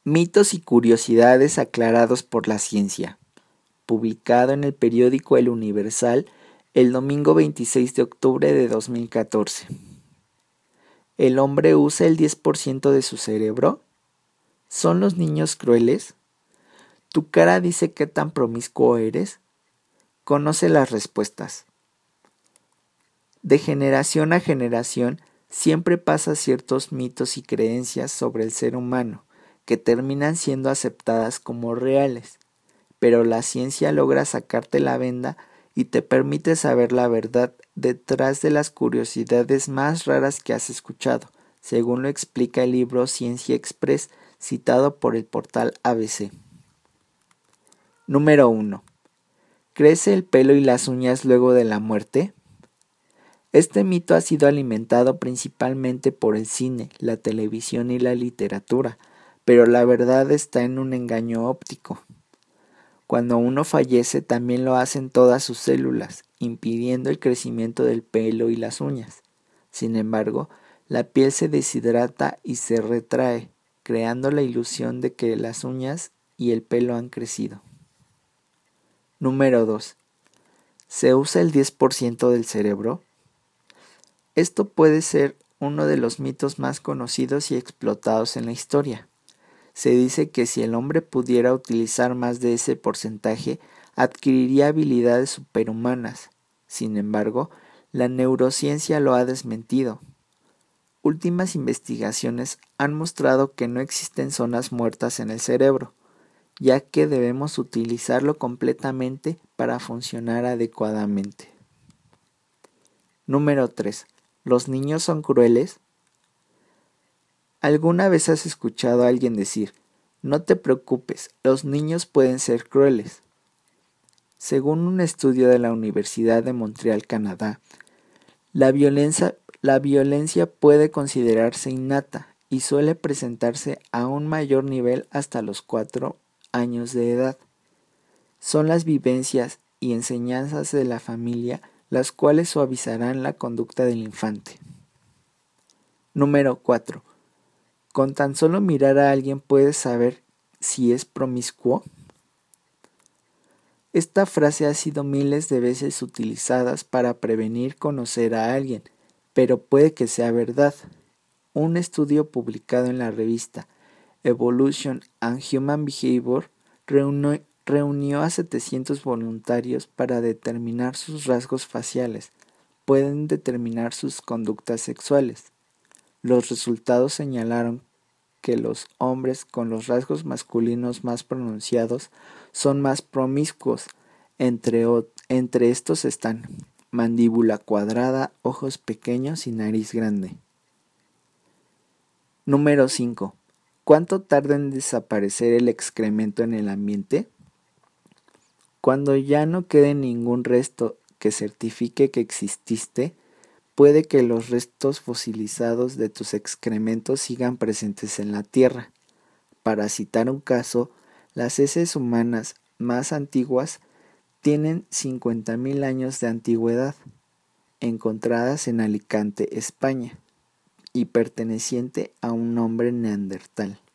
Mitos y curiosidades aclarados por la ciencia. Publicado en el periódico El Universal el domingo 26 de octubre de 2014. ¿El hombre usa el 10% de su cerebro? ¿Son los niños crueles? ¿Tu cara dice qué tan promiscuo eres? Conoce las respuestas. De generación a generación siempre pasa ciertos mitos y creencias sobre el ser humano que terminan siendo aceptadas como reales, pero la ciencia logra sacarte la venda y te permite saber la verdad detrás de las curiosidades más raras que has escuchado, según lo explica el libro Ciencia Express, citado por el portal ABC. Número 1. ¿Crece el pelo y las uñas luego de la muerte? Este mito ha sido alimentado principalmente por el cine, la televisión y la literatura, pero la verdad está en un engaño óptico. Cuando uno fallece también lo hacen todas sus células, impidiendo el crecimiento del pelo y las uñas. Sin embargo, la piel se deshidrata y se retrae, creando la ilusión de que las uñas y el pelo han crecido. Número 2. ¿Se usa el 10% del cerebro? Esto puede ser uno de los mitos más conocidos y explotados en la historia. Se dice que si el hombre pudiera utilizar más de ese porcentaje, adquiriría habilidades superhumanas. Sin embargo, la neurociencia lo ha desmentido. Últimas investigaciones han mostrado que no existen zonas muertas en el cerebro, ya que debemos utilizarlo completamente para funcionar adecuadamente. Número 3. ¿Los niños son crueles? ¿Alguna vez has escuchado a alguien decir, no te preocupes, los niños pueden ser crueles? Según un estudio de la Universidad de Montreal, Canadá, la violencia puede considerarse innata y suele presentarse a un mayor nivel hasta los 4 años de edad. Son las vivencias y enseñanzas de la familia las cuales suavizarán la conducta del infante. Número 4. ¿Con tan solo mirar a alguien puedes saber si es promiscuo? Esta frase ha sido miles de veces utilizada para prevenir conocer a alguien, pero puede que sea verdad. Un estudio publicado en la revista Evolution and Human Behavior reunió a 700 voluntarios para determinar sus rasgos faciales. Pueden determinar sus conductas sexuales. Los resultados señalaron que los hombres con los rasgos masculinos más pronunciados son más promiscuos. Entre estos están mandíbula cuadrada, ojos pequeños y nariz grande. Número 5. ¿Cuánto tarda en desaparecer el excremento en el ambiente? Cuando ya no quede ningún resto que certifique que exististe, puede que los restos fosilizados de tus excrementos sigan presentes en la Tierra. Para citar un caso, las heces humanas más antiguas tienen 50.000 años de antigüedad, encontradas en Alicante, España, y perteneciente a un hombre neandertal.